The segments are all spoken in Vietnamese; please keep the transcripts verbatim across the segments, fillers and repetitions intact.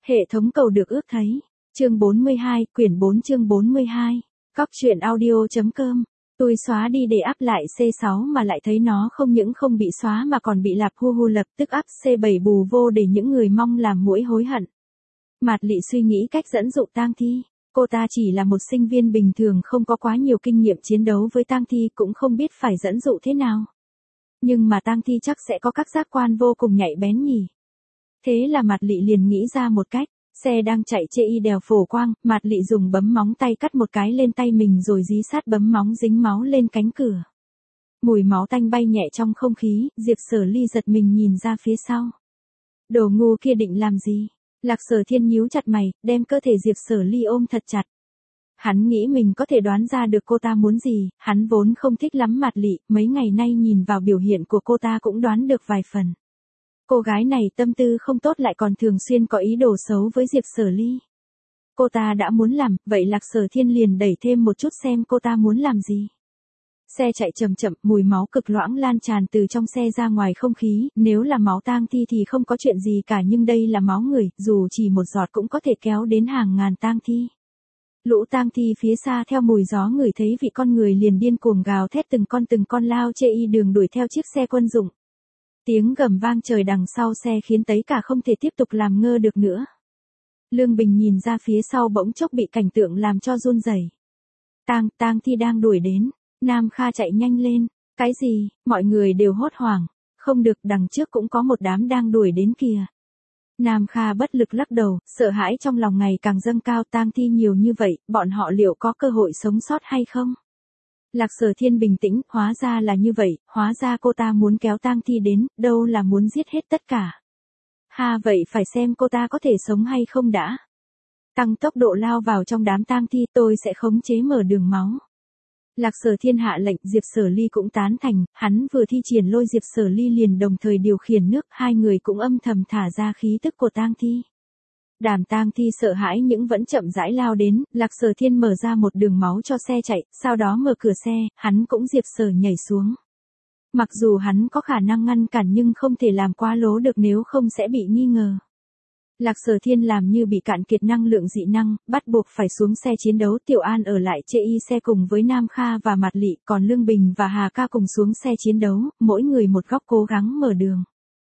Hệ thống cầu được ước thấy. Chương bốn mươi hai, quyển bốn chương bốn mươi hai. Cóc truyện audio.com. Tôi xóa đi để áp lại xê sáu mà lại thấy nó không những không bị xóa mà còn bị lạp hu hu lập tức áp xê bảy bù vô để những người mong làm muỗi hối hận. Mạt Lị suy nghĩ cách dẫn dụ tang thi. Cô ta chỉ là một sinh viên bình thường không có quá nhiều kinh nghiệm chiến đấu với tang thi cũng không biết phải dẫn dụ thế nào. Nhưng mà tang thi chắc sẽ có các giác quan vô cùng nhạy bén nhỉ. Thế là Mạt Lị liền nghĩ ra một cách. Xe đang chạy chê y đèo phổ quang, Mạt Lị dùng bấm móng tay cắt một cái lên tay mình rồi dí sát bấm móng dính máu lên cánh cửa. Mùi máu tanh bay nhẹ trong không khí, Diệp Sở Ly giật mình nhìn ra phía sau. Đồ ngu kia định làm gì? Lạc Sở Thiên nhíu chặt mày, đem cơ thể Diệp Sở Ly ôm thật chặt. Hắn nghĩ mình có thể đoán ra được cô ta muốn gì, hắn vốn không thích lắm Mạt Lị, mấy ngày nay nhìn vào biểu hiện của cô ta cũng đoán được vài phần. Cô gái này tâm tư không tốt lại còn thường xuyên có ý đồ xấu với Diệp Sở Ly. Cô ta đã muốn làm, vậy Lạc Sở Thiên liền đẩy thêm một chút xem cô ta muốn làm gì. Xe chạy chậm chậm, mùi máu cực loãng lan tràn từ trong xe ra ngoài không khí, nếu là máu tang thi thì không có chuyện gì cả nhưng đây là máu người, dù chỉ một giọt cũng có thể kéo đến hàng ngàn tang thi. Lũ tang thi phía xa theo mùi gió ngửi thấy vị con người liền điên cuồng gào thét từng con từng con lao chê y đường đuổi theo chiếc xe quân dụng. Tiếng gầm vang trời đằng sau xe khiến Tấy Cả không thể tiếp tục làm ngơ được nữa. Lương Bình nhìn ra phía sau bỗng chốc bị cảnh tượng làm cho run rẩy. Tang, tang thi đang đuổi đến. Nam Kha chạy nhanh lên. Cái gì? Mọi người đều hốt hoảng. Không được, đằng trước cũng có một đám đang đuổi đến kìa. Nam Kha bất lực lắc đầu, sợ hãi trong lòng ngày càng dâng cao. Tang thi nhiều như vậy, bọn họ liệu có cơ hội sống sót hay không? Lạc Sở Thiên bình tĩnh, hóa ra là như vậy, hóa ra cô ta muốn kéo tang thi đến, đâu là muốn giết hết tất cả. Ha, vậy phải xem cô ta có thể sống hay không đã. Tăng tốc độ lao vào trong đám tang thi, tôi sẽ khống chế mở đường máu. Lạc Sở Thiên hạ lệnh, Diệp Sở Ly cũng tán thành, hắn vừa thi triển lôi Diệp Sở Ly liền đồng thời điều khiển nước, hai người cũng âm thầm thả ra khí tức của tang thi. Đám tang thi sợ hãi nhưng vẫn chậm rãi lao đến, Lạc Sở Thiên mở ra một đường máu cho xe chạy, sau đó mở cửa xe, hắn cũng Diệp Sở nhảy xuống. Mặc dù hắn có khả năng ngăn cản nhưng không thể làm quá lố được nếu không sẽ bị nghi ngờ. Lạc Sở Thiên làm như bị cạn kiệt năng lượng dị năng, bắt buộc phải xuống xe chiến đấu. Tiểu An ở lại chê y xe cùng với Nam Kha và Mạt Lị, còn Lương Bình và Hà Ca cùng xuống xe chiến đấu, mỗi người một góc cố gắng mở đường.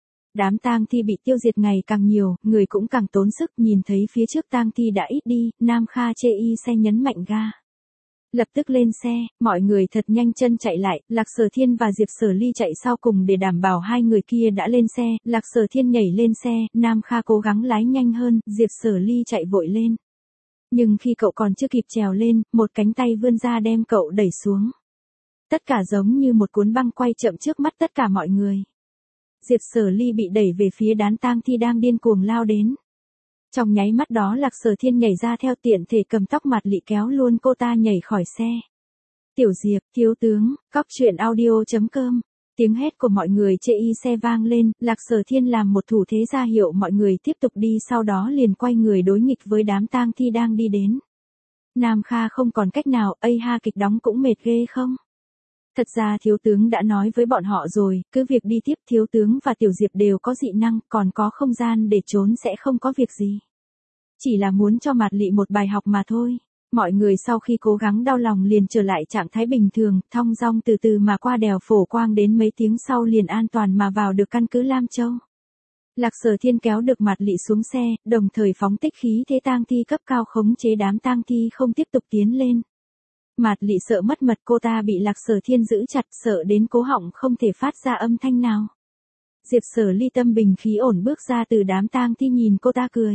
Đám tang thi bị tiêu diệt ngày càng nhiều, người cũng càng tốn sức, nhìn thấy phía trước tang thi đã ít đi, Nam Kha chê y xe nhấn mạnh ga. Lập tức lên xe, mọi người thật nhanh chân chạy lại, Lạc Sở Thiên và Diệp Sở Ly chạy sau cùng để đảm bảo hai người kia đã lên xe, Lạc Sở Thiên nhảy lên xe, Nam Kha cố gắng lái nhanh hơn, Diệp Sở Ly chạy vội lên. Nhưng khi cậu còn chưa kịp trèo lên, một cánh tay vươn ra đem cậu đẩy xuống. Tất cả giống như một cuốn băng quay chậm trước mắt tất cả mọi người. Diệp Sở Ly bị đẩy về phía đám tang thi đang điên cuồng lao đến. Trong nháy mắt đó Lạc Sở Thiên nhảy ra theo tiện thể cầm tóc Mạt Lị kéo luôn cô ta nhảy khỏi xe. Tiểu Diệp, thiếu tướng, cóc truyện audio.com. Tiếng hét của mọi người chê y xe vang lên, Lạc Sở Thiên làm một thủ thế ra hiệu mọi người tiếp tục đi sau đó liền quay người đối nghịch với đám tang thi đang đi đến. Nam Kha không còn cách nào, ây ha kịch đóng cũng mệt ghê không? Thật ra thiếu tướng đã nói với bọn họ rồi, cứ việc đi tiếp thiếu tướng và Tiểu Diệp đều có dị năng, còn có không gian để trốn sẽ không có việc gì. Chỉ là muốn cho Mạt Lị một bài học mà thôi. Mọi người sau khi cố gắng đau lòng liền trở lại trạng thái bình thường, thong dong từ từ mà qua đèo phổ quang đến mấy tiếng sau liền an toàn mà vào được căn cứ Lam Châu. Lạc Sở Thiên kéo được Mạt Lị xuống xe, đồng thời phóng tích khí thế tang thi cấp cao khống chế đám tang thi không tiếp tục tiến lên. Mạt Lị sợ mất mật, cô ta bị Lạc Sở Thiên giữ chặt, sợ đến cố họng không thể phát ra âm thanh nào. Diệp Sở Ly tâm bình khí ổn bước ra từ đám tang thi nhìn cô ta cười.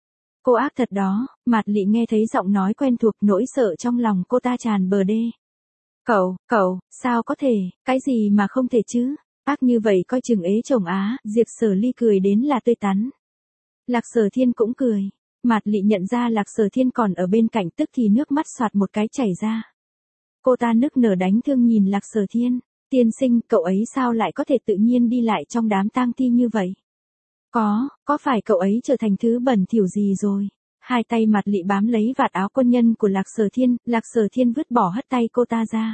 Cô ác thật đó, Mạt Lị nghe thấy giọng nói quen thuộc, nỗi sợ trong lòng cô ta tràn bờ đê. Cậu, cậu, sao có thể, cái gì mà không thể chứ, ác như vậy coi chừng ế chồng á, Diệp Sở Ly cười đến là tươi tắn. Lạc Sở Thiên cũng cười. Mạt Lị nhận ra Lạc Sở Thiên còn ở bên cạnh tức thì nước mắt xoạt một cái chảy ra. Cô ta nức nở đánh thương nhìn Lạc Sở Thiên. Tiên sinh, cậu ấy sao lại có thể tự nhiên đi lại trong đám tang thi như vậy? Có, có phải cậu ấy trở thành thứ bẩn thỉu gì rồi? Hai tay Mạt Lị bám lấy vạt áo quân nhân của Lạc Sở Thiên, Lạc Sở Thiên vứt bỏ hất tay cô ta ra.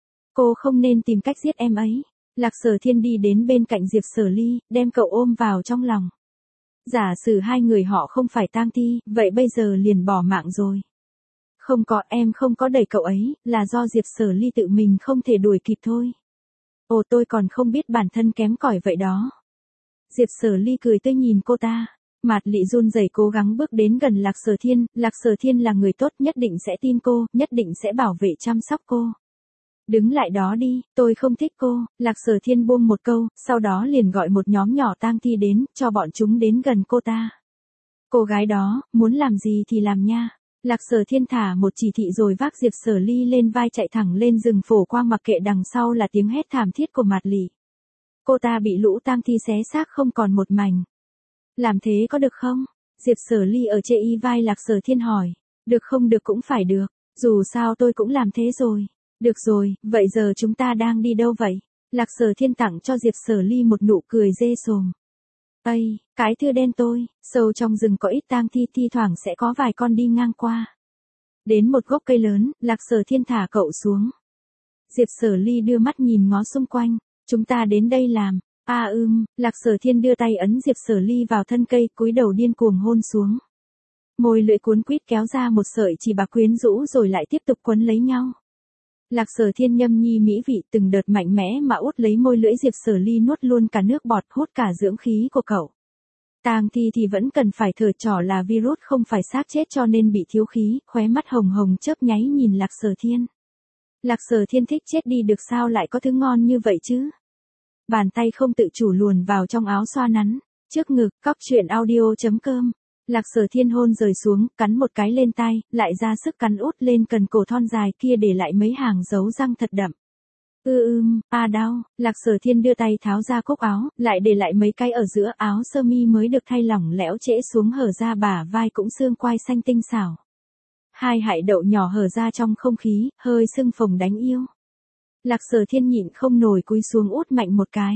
Cô không nên tìm cách giết em ấy. Lạc Sở Thiên đi đến bên cạnh Diệp Sở Ly, đem cậu ôm vào trong lòng. Giả sử hai người họ không phải tang thi, vậy bây giờ liền bỏ mạng rồi. Không có, em không có đẩy cậu ấy, là do Diệp Sở Ly tự mình không thể đuổi kịp thôi. Ồ, tôi còn không biết bản thân kém cỏi vậy đó. Diệp Sở Ly cười tươi nhìn cô ta. Mạt Lị run rẩy cố gắng bước đến gần Lạc Sở Thiên, Lạc Sở Thiên là người tốt, nhất định sẽ tin cô, nhất định sẽ bảo vệ chăm sóc cô. Đứng lại đó đi, tôi không thích cô, Lạc Sở Thiên buông một câu, sau đó liền gọi một nhóm nhỏ tang thi đến, cho bọn chúng đến gần cô ta. Cô gái đó, muốn làm gì thì làm nha. Lạc Sở Thiên thả một chỉ thị rồi vác Diệp Sở Ly lên vai chạy thẳng lên rừng phổ quang, mặc kệ đằng sau là tiếng hét thảm thiết của Mạt Lị. Cô ta bị lũ tang thi xé xác không còn một mảnh. Làm thế có được không? Diệp Sở Ly ở chê y vai Lạc Sở Thiên hỏi. Được không được cũng phải được, dù sao tôi cũng làm thế rồi. Được rồi, vậy giờ chúng ta đang đi đâu vậy? Lạc Sở Thiên tặng cho Diệp Sở Ly một nụ cười dê sồm. Ây, cái thưa đen tôi, sâu trong rừng có ít tang thi, thi thoảng sẽ có vài con đi ngang qua. Đến một gốc cây lớn, Lạc Sở Thiên thả cậu xuống. Diệp Sở Ly đưa mắt nhìn ngó xung quanh, chúng ta đến đây làm. À ưm, Lạc Sở Thiên đưa tay ấn Diệp Sở Ly vào thân cây, cúi đầu điên cuồng hôn xuống. Môi lưỡi cuốn quýt kéo ra một sợi chỉ bạc quyến rũ rồi lại tiếp tục quấn lấy nhau. Lạc Sở Thiên nhâm nhi mỹ vị từng đợt mạnh mẽ mà út lấy môi lưỡi Diệp Sở Ly, nuốt luôn cả nước bọt, hút cả dưỡng khí của cậu. Tang thi thì vẫn cần phải thở trò là virus không phải xác chết cho nên bị thiếu khí, khóe mắt hồng hồng chớp nháy nhìn Lạc Sở Thiên. Lạc Sở Thiên thích chết đi được, sao lại có thứ ngon như vậy chứ? Bàn tay không tự chủ luồn vào trong áo xoa nắn, trước ngực, cóc truyện audio chấm com. Lạc Sở Thiên hôn rời xuống, cắn một cái lên tai, lại ra sức cắn út lên cần cổ thon dài kia để lại mấy hàng dấu răng thật đậm. Ư ưm, a đau, Lạc Sở Thiên đưa tay tháo ra cúc áo, lại để lại mấy cái ở giữa áo sơ mi mới được thay lỏng lẻo trễ xuống, hở ra bả vai cũng xương quai xanh tinh xảo. Hai hại đậu nhỏ hở ra trong không khí, hơi sưng phồng đánh yêu. Lạc Sở Thiên nhịn không nổi cúi xuống út mạnh một cái.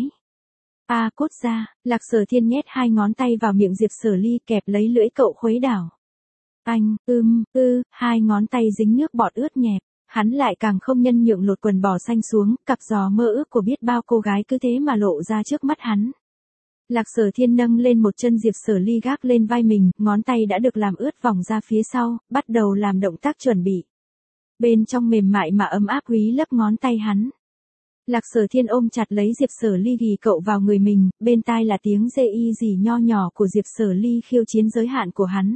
A à, cốt ra, Lạc Sở Thiên nhét hai ngón tay vào miệng Diệp Sở Ly, kẹp lấy lưỡi cậu khuấy đảo. Anh, ưm, ư, hai ngón tay dính nước bọt ướt nhẹp, hắn lại càng không nhân nhượng lột quần bò xanh xuống, cặp giò mơ ước của biết bao cô gái cứ thế mà lộ ra trước mắt hắn. Lạc Sở Thiên nâng lên một chân Diệp Sở Ly gác lên vai mình, ngón tay đã được làm ướt vòng ra phía sau, bắt đầu làm động tác chuẩn bị. Bên trong mềm mại mà ấm áp húy lấp ngón tay hắn. Lạc Sở Thiên ôm chặt lấy Diệp Sở Ly ghì cậu vào người mình, bên tai là tiếng dê y gì nho nhỏ của Diệp Sở Ly khiêu chiến giới hạn của hắn.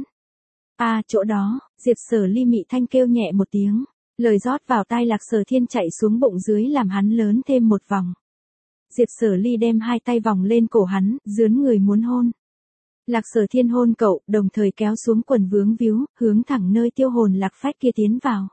À, chỗ đó, Diệp Sở Ly mị thanh kêu nhẹ một tiếng, lời rót vào tai Lạc Sở Thiên chạy xuống bụng dưới làm hắn lớn thêm một vòng. Diệp Sở Ly đem hai tay vòng lên cổ hắn, dướn người muốn hôn. Lạc Sở Thiên hôn cậu, đồng thời kéo xuống quần vướng víu, hướng thẳng nơi tiêu hồn lạc phách kia tiến vào.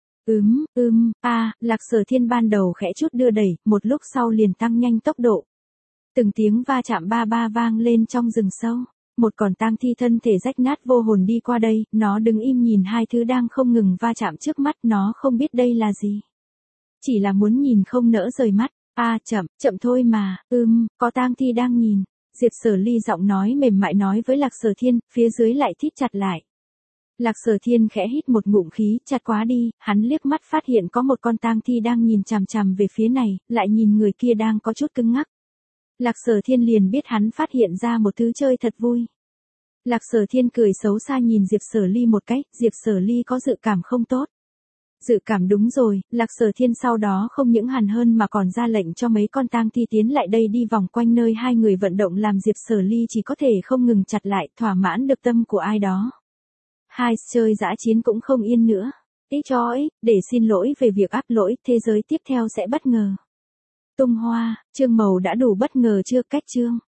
Ừm, ưm, a, à, Lạc Sở Thiên ban đầu khẽ chút đưa đẩy, một lúc sau liền tăng nhanh tốc độ. Từng tiếng va chạm ba ba vang lên trong rừng sâu. Một con tang thi thân thể rách nát vô hồn đi qua đây, nó đứng im nhìn hai thứ đang không ngừng va chạm trước mắt, nó không biết đây là gì. Chỉ là muốn nhìn không nỡ rời mắt. A à, chậm, chậm thôi mà, ưm, có tang thi đang nhìn. Diệp Sở Ly giọng nói mềm mại nói với Lạc Sở Thiên, phía dưới lại thít chặt lại. Lạc Sở Thiên khẽ hít một ngụm khí, chặt quá đi, hắn liếc mắt phát hiện có một con tang thi đang nhìn chằm chằm về phía này, lại nhìn người kia đang có chút cứng ngắc. Lạc Sở Thiên liền biết hắn phát hiện ra một thứ chơi thật vui. Lạc Sở Thiên cười xấu xa nhìn Diệp Sở Ly một cái, Diệp Sở Ly có dự cảm không tốt. Dự cảm đúng rồi, Lạc Sở Thiên sau đó không những hằn hơn mà còn ra lệnh cho mấy con tang thi tiến lại đây đi vòng quanh nơi hai người vận động làm Diệp Sở Ly chỉ có thể không ngừng chặt lại, thỏa mãn được tâm của ai đó. Hai chơi dã chiến cũng không yên nữa. Ý cho ấy, để xin lỗi về việc áp lỗi, thế giới tiếp theo sẽ bất ngờ. Tung hoa, chương màu đã đủ bất ngờ chưa? Cách chương.